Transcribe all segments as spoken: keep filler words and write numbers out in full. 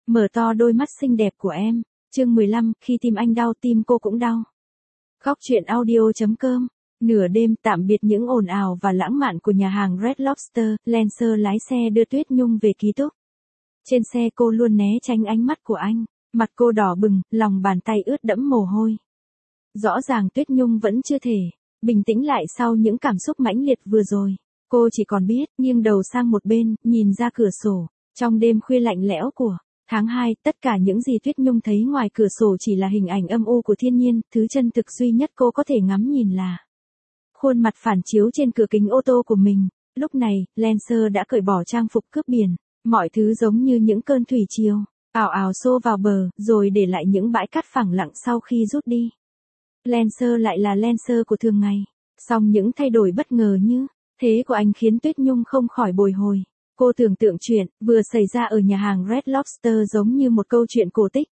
mở to đôi mắt xinh đẹp của em. Chương mười lăm, khi tim anh đau tim cô cũng đau. Góc truyện audio chấm com. Nửa đêm tạm biệt những ồn ào và lãng mạn của nhà hàng Red Lobster, Lancer lái xe đưa Tuyết Nhung về ký túc. Trên xe cô luôn né tránh ánh mắt của anh, mặt cô đỏ bừng, lòng bàn tay ướt đẫm mồ hôi. Rõ ràng Tuyết Nhung vẫn chưa thể bình tĩnh lại sau những cảm xúc mãnh liệt vừa rồi. Cô chỉ còn biết nghiêng đầu sang một bên, nhìn ra cửa sổ. Trong đêm khuya lạnh lẽo của tháng hai, tất cả những gì Tuyết Nhung thấy ngoài cửa sổ chỉ là hình ảnh âm u của thiên nhiên, thứ chân thực duy nhất cô có thể ngắm nhìn là khuôn mặt phản chiếu trên cửa kính ô tô của mình. Lúc này, Lancer đã cởi bỏ trang phục cướp biển, mọi thứ giống như những cơn thủy triều, ào ào xô vào bờ, rồi để lại những bãi cát phẳng lặng sau khi rút đi. Lancer lại là Lancer của thường ngày, song những thay đổi bất ngờ như thế của anh khiến Tuyết Nhung không khỏi bồi hồi. Cô tưởng tượng chuyện vừa xảy ra ở nhà hàng Red Lobster giống như một câu chuyện cổ tích.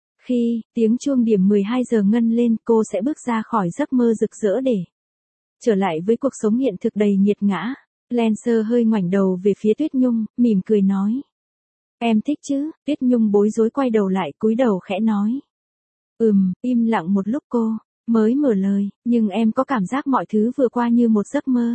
Khi tiếng chuông điểm mười hai giờ ngân lên, cô sẽ bước ra khỏi giấc mơ rực rỡ để trở lại với cuộc sống hiện thực đầy nghiệt ngã. Lancer hơi ngoảnh đầu về phía Tuyết Nhung, mỉm cười nói: "Em thích chứ?" Tuyết Nhung bối rối quay đầu lại, cúi đầu khẽ nói: "Ừm." Im lặng một lúc cô mới mở lời: "Nhưng em có cảm giác mọi thứ vừa qua như một giấc mơ."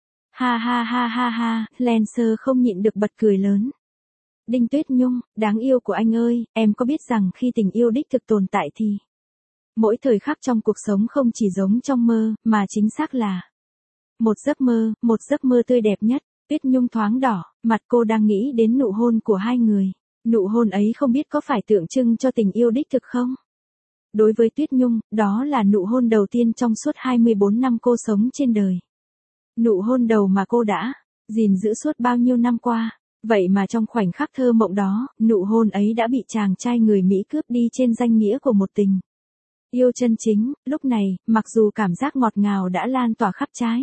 Ha ha ha ha ha, Lancer không nhịn được bật cười lớn. "Đinh Tuyết Nhung, đáng yêu của anh ơi, em có biết rằng khi tình yêu đích thực tồn tại thì mỗi thời khắc trong cuộc sống không chỉ giống trong mơ, mà chính xác là một giấc mơ, một giấc mơ tươi đẹp nhất." Tuyết Nhung thoáng đỏ, mặt cô đang nghĩ đến nụ hôn của hai người. Nụ hôn ấy không biết có phải tượng trưng cho tình yêu đích thực không? Đối với Tuyết Nhung, đó là nụ hôn đầu tiên trong suốt hai mươi bốn năm cô sống trên đời. Nụ hôn đầu mà cô đã gìn giữ suốt bao nhiêu năm qua. Vậy mà trong khoảnh khắc thơ mộng đó, nụ hôn ấy đã bị chàng trai người Mỹ cướp đi trên danh nghĩa của một tình yêu chân chính. Lúc này, mặc dù cảm giác ngọt ngào đã lan tỏa khắp trái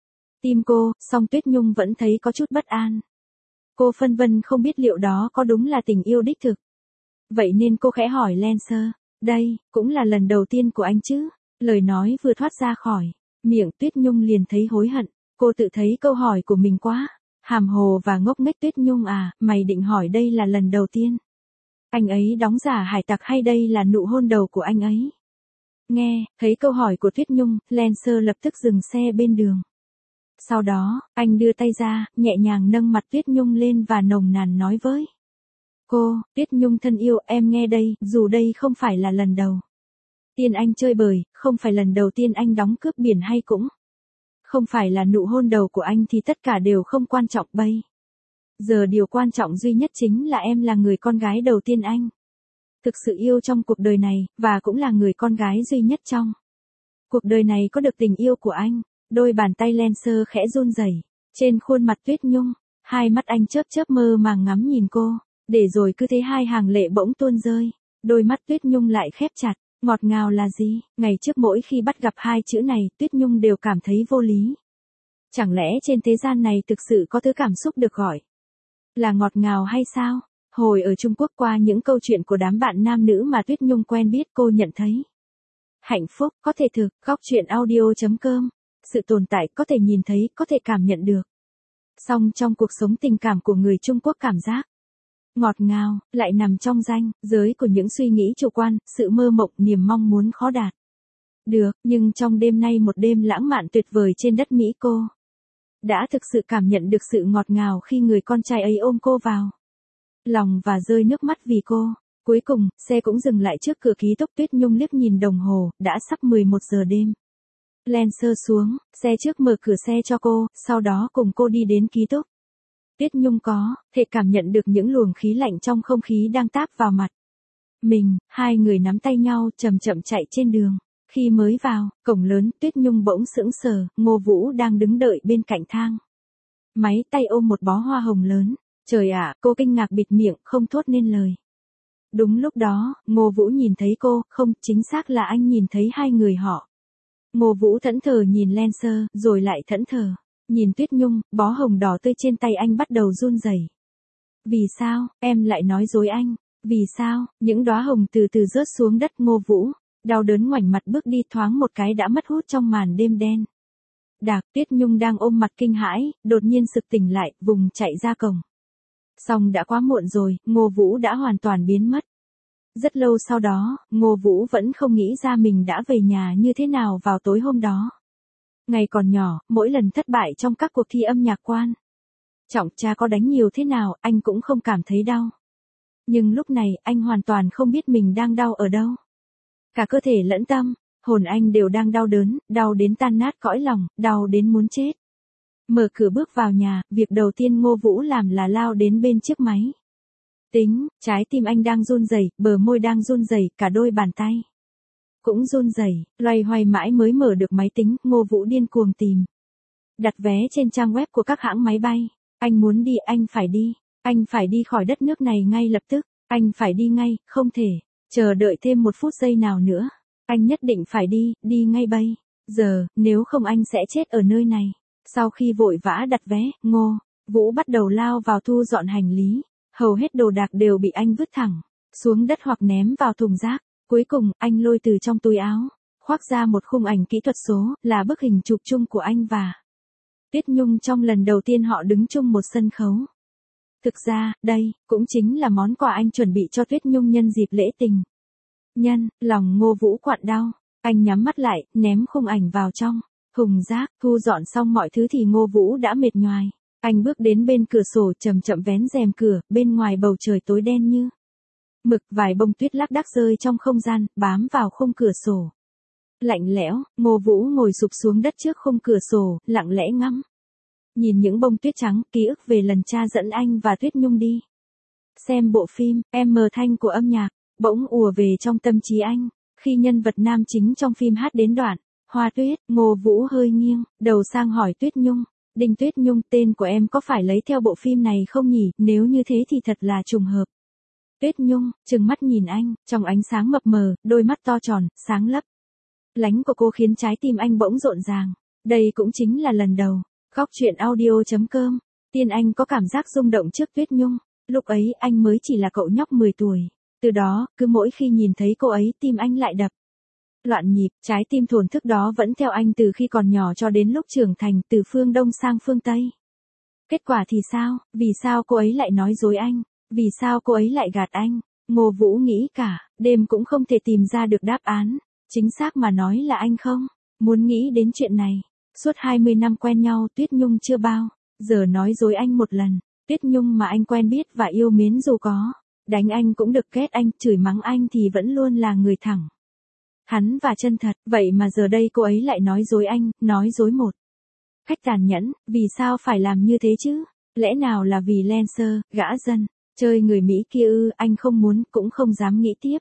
tim cô, song Tuyết Nhung vẫn thấy có chút bất an. Cô phân vân không biết liệu đó có đúng là tình yêu đích thực. Vậy nên cô khẽ hỏi Lancer: "Đây, cũng là lần đầu tiên của anh chứ?" Lời nói vừa thoát ra khỏi miệng, Tuyết Nhung liền thấy hối hận. Cô tự thấy câu hỏi của mình quá hàm hồ và ngốc nghếch. "Tuyết Nhung à, mày định hỏi đây là lần đầu tiên anh ấy đóng giả hải tặc hay đây là nụ hôn đầu của anh ấy?" Nghe thấy câu hỏi của Tuyết Nhung, Lancer lập tức dừng xe bên đường. Sau đó, anh đưa tay ra, nhẹ nhàng nâng mặt Tuyết Nhung lên và nồng nàn nói với cô: "Tuyết Nhung thân yêu, em nghe đây, dù đây không phải là lần đầu tiên anh chơi bời, không phải lần đầu tiên anh đóng cướp biển hay cũng không phải là nụ hôn đầu của anh thì tất cả đều không quan trọng bây giờ. Điều quan trọng duy nhất chính là em là người con gái đầu tiên anh thực sự yêu trong cuộc đời này, và cũng là người con gái duy nhất trong cuộc đời này có được tình yêu của anh." Đôi bàn tay Lancer khẽ run rẩy trên khuôn mặt Tuyết Nhung, hai mắt anh chớp chớp mơ màng ngắm nhìn cô, để rồi cứ thế hai hàng lệ bỗng tuôn rơi. Đôi mắt Tuyết Nhung lại khép chặt. Ngọt ngào là gì? Ngày trước mỗi khi bắt gặp hai chữ này, Tuyết Nhung đều cảm thấy vô lý. Chẳng lẽ trên thế gian này thực sự có thứ cảm xúc được gọi là ngọt ngào hay sao? Hồi ở Trung Quốc, qua những câu chuyện của đám bạn nam nữ mà Tuyết Nhung quen biết, cô nhận thấy hạnh phúc có thể thực. Góc truyện audio chấm com. Sự tồn tại có thể nhìn thấy, có thể cảm nhận được. Song trong cuộc sống tình cảm của người Trung Quốc, cảm giác ngọt ngào lại nằm trong ranh giới của những suy nghĩ chủ quan, sự mơ mộng, niềm mong muốn khó đạt được. Nhưng trong đêm nay, một đêm lãng mạn tuyệt vời trên đất Mỹ, cô đã thực sự cảm nhận được sự ngọt ngào khi người con trai ấy ôm cô vào lòng và rơi nước mắt vì cô. Cuối cùng, xe cũng dừng lại trước cửa ký túc. Tuyết Nhung liếc nhìn đồng hồ, đã sắp mười một giờ đêm. Lancer xuống xe trước, mở cửa xe cho cô, sau đó cùng cô đi đến ký túc. Tuyết Nhung có thể cảm nhận được những luồng khí lạnh trong không khí đang táp vào mặt mình. Hai người nắm tay nhau, chậm chậm chạy trên đường. Khi mới vào cổng lớn, Tuyết Nhung bỗng sững sờ. Ngô Vũ đang đứng đợi bên cạnh thang máy, tay ôm một bó hoa hồng lớn. Trời ạ, cô kinh ngạc bịt miệng, không thốt nên lời. Đúng lúc đó, Ngô Vũ nhìn thấy cô, không, chính xác là anh nhìn thấy hai người họ. Ngô Vũ thẫn thờ nhìn Lancer, rồi lại thẫn thờ nhìn Tuyết Nhung. Bó hồng đỏ tươi trên tay anh bắt đầu run rẩy. "Vì sao, em lại nói dối anh? Vì sao?" Những đóa hồng từ từ rớt xuống đất. Ngô Vũ đau đớn ngoảnh mặt bước đi, thoáng một cái đã mất hút trong màn đêm đen đặc. Tuyết Nhung đang ôm mặt kinh hãi, đột nhiên sực tỉnh lại, vùng chạy ra cổng. Xong đã quá muộn rồi, Ngô Vũ đã hoàn toàn biến mất. Rất lâu sau đó, Ngô Vũ vẫn không nghĩ ra mình đã về nhà như thế nào vào tối hôm đó. Ngày còn nhỏ, mỗi lần thất bại trong các cuộc thi âm nhạc quan trọng cha có đánh nhiều thế nào, anh cũng không cảm thấy đau. Nhưng lúc này, anh hoàn toàn không biết mình đang đau ở đâu. Cả cơ thể lẫn tâm, hồn anh đều đang đau đớn, đau đến tan nát cõi lòng, đau đến muốn chết. Mở cửa bước vào nhà, việc đầu tiên Ngô Vũ làm là lao đến bên chiếc máy tính, trái tim anh đang run rẩy, bờ môi đang run rẩy, cả đôi bàn tay cũng run rẩy, loay hoay mãi mới mở được máy tính, Ngô Vũ điên cuồng tìm. Đặt vé trên trang web của các hãng máy bay. Anh muốn đi, anh phải đi. Anh phải đi khỏi đất nước này ngay lập tức. Anh phải đi ngay, không thể chờ đợi thêm một phút giây nào nữa. Anh nhất định phải đi, đi ngay bây giờ, nếu không anh sẽ chết ở nơi này. Sau khi vội vã đặt vé, Ngô Vũ bắt đầu lao vào thu dọn hành lý. Hầu hết đồ đạc đều bị anh vứt thẳng xuống đất hoặc ném vào thùng rác. Cuối cùng, anh lôi từ trong túi áo, khoác ra một khung ảnh kỹ thuật số, là bức hình chụp chung của anh và Tuyết Nhung trong lần đầu tiên họ đứng chung một sân khấu. Thực ra, đây, cũng chính là món quà anh chuẩn bị cho Tuyết Nhung nhân dịp lễ tình nhân, lòng Ngô Vũ quặn đau. Anh nhắm mắt lại, ném khung ảnh vào trong thùng rác, thu dọn xong mọi thứ thì Ngô Vũ đã mệt nhoài. Anh bước đến bên cửa sổ chậm chậm vén rèm cửa, bên ngoài bầu trời tối đen như mực, vài bông tuyết lác đác rơi trong không gian, bám vào khung cửa sổ. Lạnh lẽo, Ngô Vũ ngồi sụp xuống đất trước khung cửa sổ, lặng lẽ ngắm. Nhìn những bông tuyết trắng, ký ức về lần cha dẫn anh và Tuyết Nhung đi xem bộ phim, em mờ thanh của âm nhạc, bỗng ùa về trong tâm trí anh. Khi nhân vật nam chính trong phim hát đến đoạn Hoa Tuyết, Ngô Vũ hơi nghiêng đầu sang hỏi Tuyết Nhung, Đinh Tuyết Nhung, tên của em có phải lấy theo bộ phim này không nhỉ, nếu như thế thì thật là trùng hợp. Tuyết Nhung, trừng mắt nhìn anh, trong ánh sáng mập mờ, đôi mắt to tròn, sáng lấp lánh của cô khiến trái tim anh bỗng rộn ràng. Đây cũng chính là lần đầu, Góc Chuyện Audio chấm com, Tiên Anh có cảm giác rung động trước Tuyết Nhung. Lúc ấy anh mới chỉ là cậu nhóc mười tuổi. Từ đó, cứ mỗi khi nhìn thấy cô ấy tim anh lại đập loạn nhịp, trái tim thổn thức đó vẫn theo anh từ khi còn nhỏ cho đến lúc trưởng thành, từ phương Đông sang phương Tây. Kết quả thì sao, vì sao cô ấy lại nói dối anh, vì sao cô ấy lại gạt anh? Ngô Vũ nghĩ cả đêm cũng không thể tìm ra được đáp án. Chính xác mà nói là anh không muốn nghĩ đến chuyện này. Suốt hai mươi năm quen nhau, Tuyết Nhung chưa bao giờ nói dối anh một lần. Tuyết Nhung mà anh quen biết và yêu mến dù có đánh anh cũng được, ghét anh, chửi mắng anh thì vẫn luôn là người thẳng thắn và chân thật. Vậy mà giờ đây cô ấy lại nói dối anh, nói dối một cách tàn nhẫn. Vì sao phải làm như thế chứ? Lẽ nào là vì Lancer, gã dân chơi người Mỹ kia ư? Anh không muốn, cũng không dám nghĩ tiếp.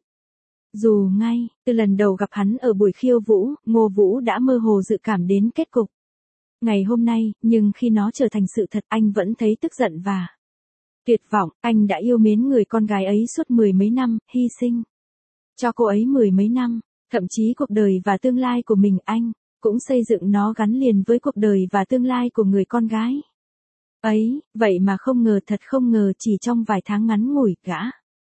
Dù ngay từ lần đầu gặp hắn ở buổi khiêu vũ, Ngô Vũ đã mơ hồ dự cảm đến kết cục ngày hôm nay, nhưng khi nó trở thành sự thật, anh vẫn thấy tức giận và tuyệt vọng. Anh đã yêu mến người con gái ấy suốt mười mấy năm, hy sinh cho cô ấy mười mấy năm, thậm chí cuộc đời và tương lai của mình. Anh cũng xây dựng nó gắn liền với cuộc đời và tương lai của người con gái ấy. Vậy mà không ngờ, thật không ngờ, chỉ trong vài tháng ngắn ngủi, gã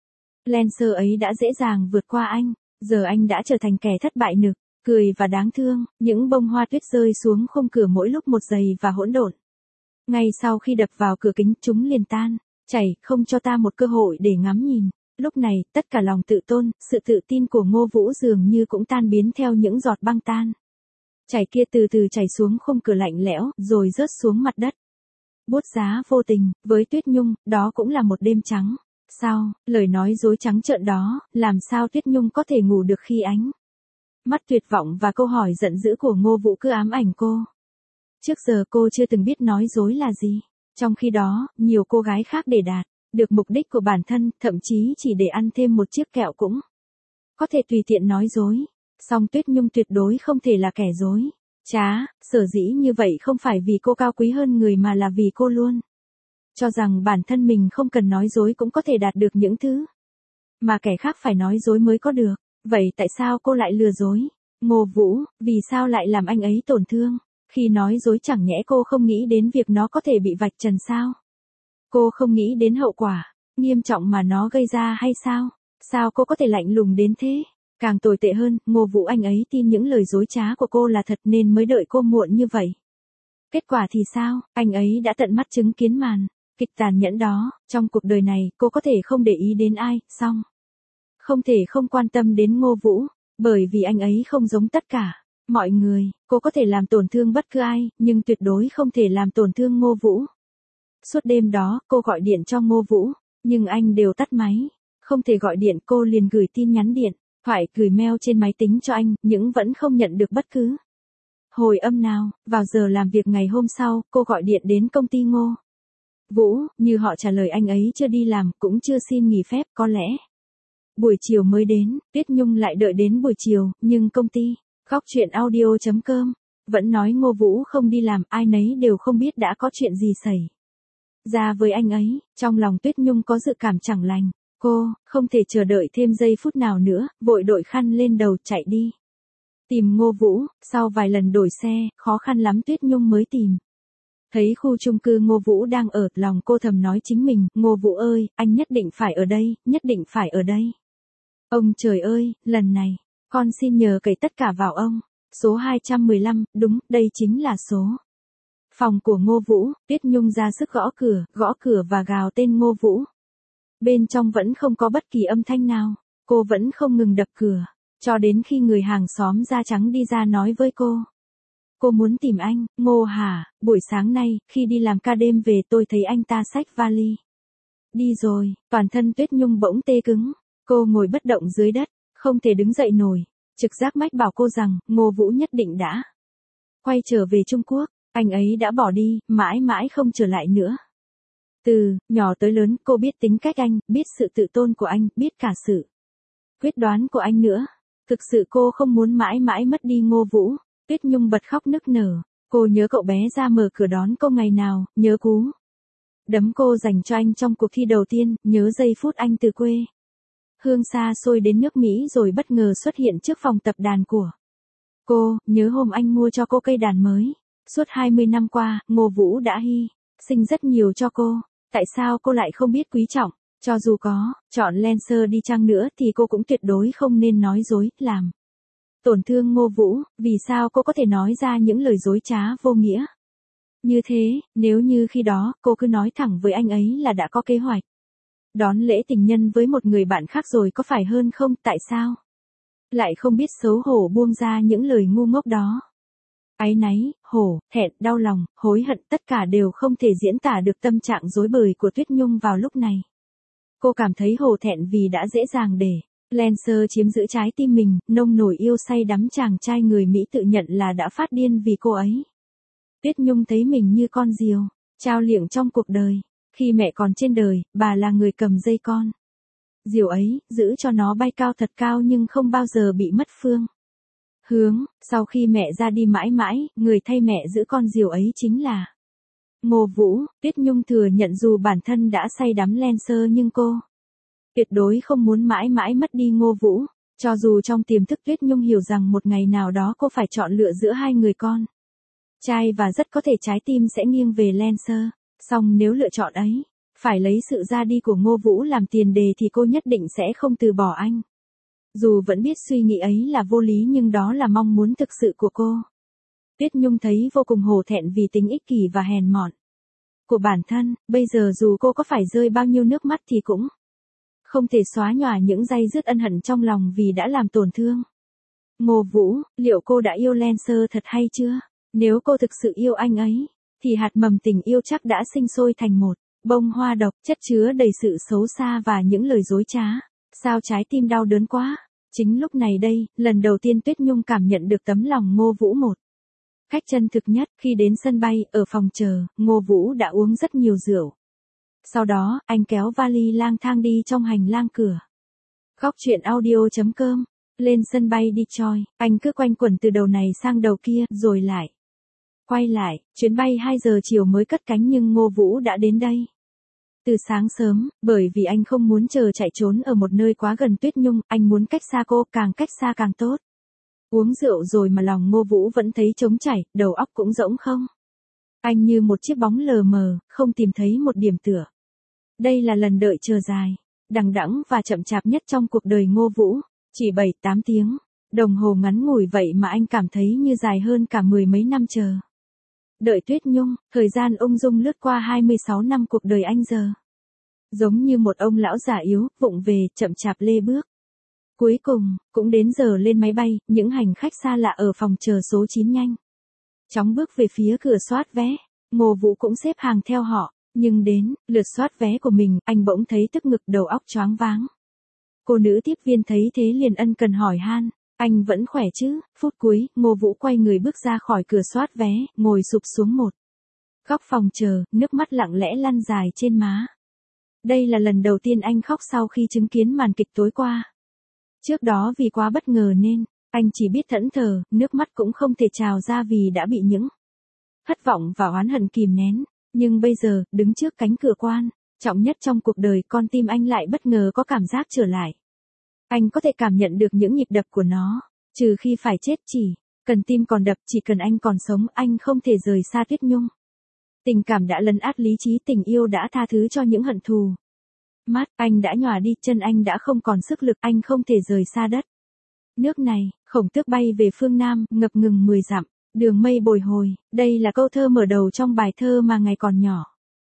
Lancer ấy đã dễ dàng vượt qua anh. Giờ anh đã trở thành kẻ thất bại nực cười và đáng thương. Những bông hoa tuyết rơi xuống khung cửa mỗi lúc một dày và hỗn độn. Ngay sau khi đập vào cửa kính, chúng liền tan chảy, không cho ta một cơ hội để ngắm nhìn. Lúc này, tất cả lòng tự tôn, sự tự tin của Ngô Vũ dường như cũng tan biến theo những giọt băng tan chảy kia, từ từ chảy xuống khung cửa lạnh lẽo, rồi rớt xuống mặt đất. Bút giá vô tình, với Tuyết Nhung, đó cũng là một đêm trắng. Sao, lời nói dối trắng trợn đó, làm sao Tuyết Nhung có thể ngủ được khi ánh mắt tuyệt vọng và câu hỏi giận dữ của Ngô Vũ cứ ám ảnh cô. Trước giờ cô chưa từng biết nói dối là gì. Trong khi đó, nhiều cô gái khác để đạt được mục đích của bản thân, thậm chí chỉ để ăn thêm một chiếc kẹo cũng có thể tùy tiện nói dối. Song Tuyết Nhung tuyệt đối không thể là kẻ dối trá. Sở dĩ như vậy không phải vì cô cao quý hơn người, mà là vì cô luôn cho rằng bản thân mình không cần nói dối cũng có thể đạt được những thứ mà kẻ khác phải nói dối mới có được. Vậy tại sao cô lại lừa dối Ngô Vũ? Vì sao lại làm anh ấy tổn thương? Khi nói dối chẳng nhẽ cô không nghĩ đến việc nó có thể bị vạch trần sao? Cô không nghĩ đến hậu quả nghiêm trọng mà nó gây ra hay sao? Sao cô có thể lạnh lùng đến thế? Càng tồi tệ hơn, Ngô Vũ anh ấy tin những lời dối trá của cô là thật nên mới đợi cô muộn như vậy. Kết quả thì sao? Anh ấy đã tận mắt chứng kiến màn kịch tàn nhẫn đó, trong cuộc đời này, cô có thể không để ý đến ai, xong. Không thể không quan tâm đến Ngô Vũ, bởi vì anh ấy không giống tất cả mọi người, cô có thể làm tổn thương bất cứ ai, nhưng tuyệt đối không thể làm tổn thương Ngô Vũ. Suốt đêm đó, cô gọi điện cho Ngô Vũ, nhưng anh đều tắt máy. Không thể gọi điện, cô liền gửi tin nhắn điện, thoại gửi mail trên máy tính cho anh, nhưng vẫn không nhận được bất cứ hồi âm nào. Vào giờ làm việc ngày hôm sau, cô gọi điện đến công ty Ngô Vũ, như họ trả lời anh ấy chưa đi làm, cũng chưa xin nghỉ phép, có lẽ buổi chiều mới đến. Tuyết Nhung lại đợi đến buổi chiều, nhưng công ty Góc Chuyện Audio chấm com vẫn nói Ngô Vũ không đi làm, ai nấy đều không biết đã có chuyện gì xảy ra với anh ấy. Trong lòng Tuyết Nhung có dự cảm chẳng lành, cô không thể chờ đợi thêm giây phút nào nữa, vội đội khăn lên đầu chạy đi tìm Ngô Vũ. Sau vài lần đổi xe, khó khăn lắm Tuyết Nhung mới tìm thấy khu chung cư Ngô Vũ đang ở. Lòng cô thầm nói chính mình, Ngô Vũ ơi, anh nhất định phải ở đây, nhất định phải ở đây. Ông trời ơi, lần này, con xin nhờ cậy tất cả vào ông. Số hai trăm mười lăm, đúng, đây chính là số phòng của Ngô Vũ. Tuyết Nhung ra sức gõ cửa, gõ cửa và gào tên Ngô Vũ. Bên trong vẫn không có bất kỳ âm thanh nào, cô vẫn không ngừng đập cửa, cho đến khi người hàng xóm da trắng đi ra nói với cô. Cô muốn tìm anh, Ngô hả, buổi sáng nay, khi đi làm ca đêm về tôi thấy anh ta xách vali đi rồi. Toàn thân Tuyết Nhung bỗng tê cứng, cô ngồi bất động dưới đất, không thể đứng dậy nổi. Trực giác mách bảo cô rằng, Ngô Vũ nhất định đã quay trở về Trung Quốc, anh ấy đã bỏ đi, mãi mãi không trở lại nữa. Từ nhỏ tới lớn, cô biết tính cách anh, biết sự tự tôn của anh, biết cả sự quyết đoán của anh nữa. Thực sự cô không muốn mãi mãi mất đi Ngô Vũ. Tuyết Nhung bật khóc nức nở. Cô nhớ cậu bé ra mở cửa đón cô ngày nào, nhớ cú đấm cô dành cho anh trong cuộc thi đầu tiên, nhớ giây phút anh từ quê hương xa xôi đến nước Mỹ rồi bất ngờ xuất hiện trước phòng tập đàn của cô, nhớ hôm anh mua cho cô cây đàn mới. Suốt hai mươi năm qua, Ngô Vũ đã hy sinh rất nhiều cho cô. Tại sao cô lại không biết quý trọng? Cho dù có chọn Lancer đi chăng nữa thì cô cũng tuyệt đối không nên nói dối, làm tổn thương Ngô Vũ. Vì sao cô có thể nói ra những lời dối trá vô nghĩa như thế? Nếu như khi đó, cô cứ nói thẳng với anh ấy là đã có kế hoạch đón lễ tình nhân với một người bạn khác rồi có phải hơn không? Tại sao lại không biết xấu hổ buông ra những lời ngu ngốc đó? Áy náy, hổ, thẹn, đau lòng, hối hận, tất cả đều không thể diễn tả được tâm trạng rối bời của Tuyết Nhung vào lúc này. Cô cảm thấy hổ thẹn vì đã dễ dàng để Lancer chiếm giữ trái tim mình. Nông nổi yêu say đắm chàng trai người Mỹ tự nhận là đã phát điên vì cô ấy. Tuyết Nhung thấy mình như con diều trao liệng trong cuộc đời. Khi mẹ còn trên đời, bà là người cầm dây con diều ấy, giữ cho nó bay cao thật cao nhưng không bao giờ bị mất phương hướng. Sau khi mẹ ra đi mãi mãi, người thay mẹ giữ con diều ấy chính là Ngô Vũ. Tuyết Nhung thừa nhận dù bản thân đã say đắm Lancer nhưng cô tuyệt đối không muốn mãi mãi mất đi Ngô Vũ. Cho dù trong tiềm thức Tuyết Nhung hiểu rằng một ngày nào đó cô phải chọn lựa giữa hai người con trai và rất có thể trái tim sẽ nghiêng về Lancer. Song nếu lựa chọn ấy phải lấy sự ra đi của Ngô Vũ làm tiền đề thì cô nhất định sẽ không từ bỏ anh. Dù vẫn biết suy nghĩ ấy là vô lý nhưng đó là mong muốn thực sự của cô. Tuyết Nhung thấy vô cùng hổ thẹn vì tính ích kỷ và hèn mọn của bản thân. Bây giờ dù cô có phải rơi bao nhiêu nước mắt thì cũng không thể xóa nhòa những day dứt ân hận trong lòng vì đã làm tổn thương Ngô Vũ. Liệu cô đã yêu Lancer thật hay chưa? Nếu cô thực sự yêu anh ấy, thì hạt mầm tình yêu chắc đã sinh sôi thành một bông hoa độc, chất chứa đầy sự xấu xa và những lời dối trá. Sao trái tim đau đớn quá. Chính lúc này đây, lần đầu tiên Tuyết Nhung cảm nhận được tấm lòng Ngô Vũ một cách chân thực nhất. Khi đến sân bay, ở phòng chờ, Ngô Vũ đã uống rất nhiều rượu. Sau đó, anh kéo vali lang thang đi trong hành lang cửa Góc Chuyện Audio chấm com. Lên sân bay Detroit, anh cứ quanh quẩn từ đầu này sang đầu kia, rồi lại quay lại. Chuyến bay hai giờ chiều mới cất cánh nhưng Ngô Vũ đã đến đây từ sáng sớm, bởi vì anh không muốn chờ chạy trốn ở một nơi quá gần Tuyết Nhung, anh muốn cách xa cô, càng cách xa càng tốt. Uống rượu rồi mà lòng Ngô Vũ vẫn thấy trống chảy, đầu óc cũng rỗng không. Anh như một chiếc bóng lờ mờ, không tìm thấy một điểm tựa. Đây là lần đợi chờ dài, đằng đẵng và chậm chạp nhất trong cuộc đời Ngô Vũ. Chỉ bảy tám tiếng, đồng hồ ngắn ngủi vậy mà anh cảm thấy như dài hơn cả mười mấy năm chờ. đợi Tuyết Nhung, thời gian ung dung lướt qua hai mươi sáu năm cuộc đời anh giờ. Giống như một ông lão già yếu, vụng về, chậm chạp lê bước. Cuối cùng, cũng đến giờ lên máy bay, những hành khách xa lạ ở phòng chờ số chín nhanh chóng bước về phía cửa soát vé, Ngô Vũ cũng xếp hàng theo họ, nhưng đến lượt soát vé của mình, anh bỗng thấy tức ngực, đầu óc choáng váng. Cô nữ tiếp viên thấy thế liền ân cần hỏi han, anh vẫn khỏe chứ? Phút cuối, Ngô Vũ quay người bước ra khỏi cửa soát vé, ngồi sụp xuống một góc phòng chờ, nước mắt lặng lẽ lăn dài trên má. Đây là lần đầu tiên anh khóc sau khi chứng kiến màn kịch tối qua. Trước đó vì quá bất ngờ nên, anh chỉ biết thẫn thờ, nước mắt cũng không thể trào ra vì đã bị những thất vọng và oán hận kìm nén. Nhưng bây giờ, đứng trước cánh cửa quan trọng nhất trong cuộc đời, con tim anh lại bất ngờ có cảm giác trở lại. Anh có thể cảm nhận được những nhịp đập của nó, trừ khi phải chết chỉ cần tim còn đập, chỉ cần anh còn sống, anh không thể rời xa Tuyết Nhung. Tình cảm đã lấn át lý trí, tình yêu đã tha thứ cho những hận thù. Mắt anh đã nhòa đi, chân anh đã không còn sức lực, anh không thể rời xa đất nước này. Khổng Tước bay về phương Nam, ngập ngừng mười dặm, đường mây bồi hồi. Đây là câu thơ mở đầu trong bài thơ mà ngày còn nhỏ,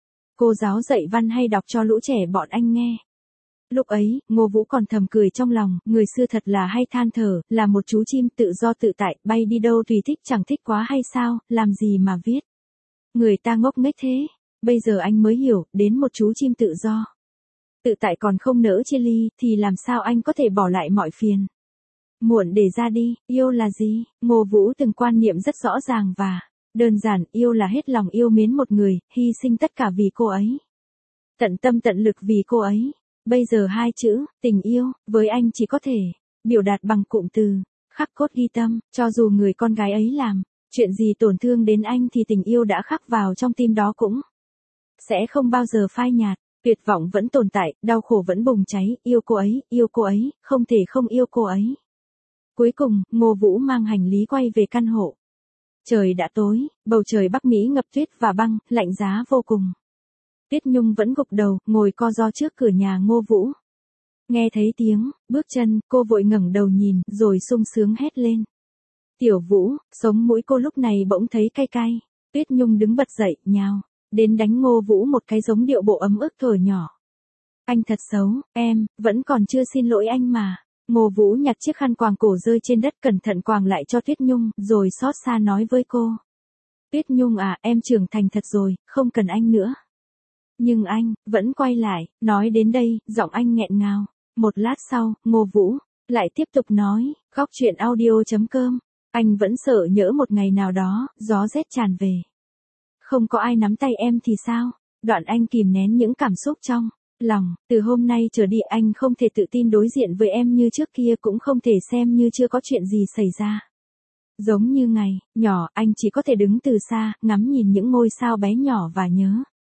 cô giáo dạy văn hay đọc cho lũ trẻ bọn anh nghe. Lúc ấy, Ngô Vũ còn thầm cười trong lòng, người xưa thật là hay than thở, là một chú chim tự do tự tại, bay đi đâu tùy thích, chẳng thích quá hay sao, làm gì mà viết. Người ta ngốc nghếch thế. Bây giờ anh mới hiểu, đến một chú chim tự do tự tại còn không nỡ chia ly, thì làm sao anh có thể bỏ lại mọi phiền muộn để ra đi. Yêu là gì? Ngô Vũ từng quan niệm rất rõ ràng và đơn giản, yêu là hết lòng yêu mến một người, hy sinh tất cả vì cô ấy, tận tâm tận lực vì cô ấy. Bây giờ hai chữ, tình yêu, với anh chỉ có thể biểu đạt bằng cụm từ, khắc cốt ghi tâm. Cho dù người con gái ấy làm chuyện gì tổn thương đến anh thì tình yêu đã khắc vào trong tim đó cũng sẽ không bao giờ phai nhạt. Tuyệt vọng vẫn tồn tại, đau khổ vẫn bùng cháy, yêu cô ấy, yêu cô ấy, không thể không yêu cô ấy. Cuối cùng, Ngô Vũ mang hành lý quay về căn hộ. Trời đã tối, bầu trời Bắc Mỹ ngập tuyết và băng, lạnh giá vô cùng. Tuyết Nhung vẫn gục đầu, ngồi co ro trước cửa nhà Ngô Vũ. Nghe thấy tiếng bước chân, cô vội ngẩng đầu nhìn, rồi sung sướng hét lên. Tiểu Vũ, sống mũi cô lúc này bỗng thấy cay cay. Tuyết Nhung đứng bật dậy, nhào đến đánh Ngô Vũ một cái, giống điệu bộ ấm ức thổi nhỏ. Anh thật xấu, em, vẫn còn chưa xin lỗi anh mà. Ngô Vũ nhặt chiếc khăn quàng cổ rơi trên đất, cẩn thận quàng lại cho Tuyết Nhung, rồi xót xa nói với cô. Tuyết Nhung à, em trưởng thành thật rồi, không cần anh nữa. Nhưng anh, vẫn quay lại, nói đến đây, giọng anh nghẹn ngào. Một lát sau, Ngô Vũ lại tiếp tục nói, góc chuyện audio chấm com. Anh vẫn sợ nhỡ một ngày nào đó, gió rét tràn về, không có ai nắm tay em thì sao? Đoạn anh kìm nén những cảm xúc trong lòng, từ hôm nay trở đi anh không thể tự tin đối diện với em như trước kia, cũng không thể xem như chưa có chuyện gì xảy ra. Giống như ngày nhỏ, anh chỉ có thể đứng từ xa, ngắm nhìn những ngôi sao bé nhỏ và nhớ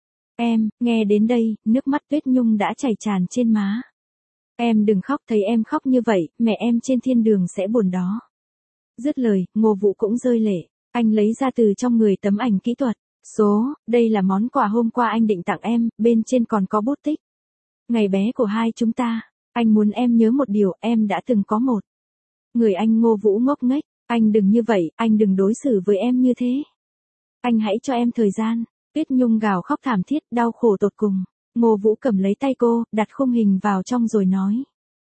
em. Nghe đến đây, nước mắt Tuyết Nhung đã chảy tràn trên má. Em đừng khóc, thấy em khóc như vậy, mẹ em trên thiên đường sẽ buồn đó. Dứt lời, Ngô Vũ cũng rơi lệ. Anh lấy ra từ trong người tấm ảnh kỹ thuật số, đây là món quà hôm qua anh định tặng em, bên trên còn có bút tích ngày bé của hai chúng ta. Anh muốn em nhớ một điều, em đã từng có một người anh. Ngô Vũ ngốc nghếch, anh đừng như vậy, anh đừng đối xử với em như thế. Anh hãy cho em thời gian. Tuyết Nhung gào khóc thảm thiết, đau khổ tột cùng. Ngô Vũ cầm lấy tay cô, đặt khung hình vào trong rồi nói.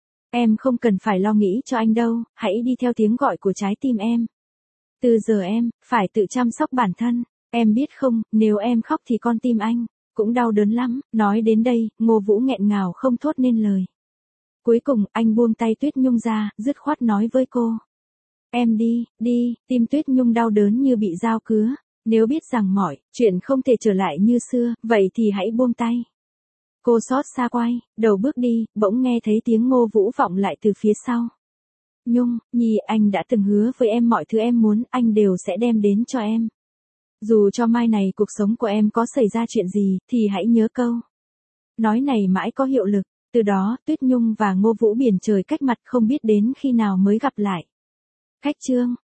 Em không cần phải lo nghĩ cho anh đâu, hãy đi theo tiếng gọi của trái tim em. Từ giờ em, phải tự chăm sóc bản thân. Em biết không, nếu em khóc thì con tim anh cũng đau đớn lắm. Nói đến đây, Ngô Vũ nghẹn ngào không thốt nên lời. Cuối cùng, anh buông tay Tuyết Nhung ra, dứt khoát nói với cô. Em đi, đi. Tim Tuyết Nhung đau đớn như bị dao cứa. Nếu biết rằng mọi chuyện không thể trở lại như xưa, vậy thì hãy buông tay. Cô xót xa quay đầu bước đi, bỗng nghe thấy tiếng Ngô Vũ vọng lại từ phía sau. Nhung, Nhi, anh đã từng hứa với em mọi thứ em muốn, anh đều sẽ đem đến cho em. Dù cho mai này cuộc sống của em có xảy ra chuyện gì, thì hãy nhớ câu nói này mãi có hiệu lực. Từ đó, Tuyết Nhung và Ngô Vũ biển trời cách mặt, không biết đến khi nào mới gặp lại. Khách chương.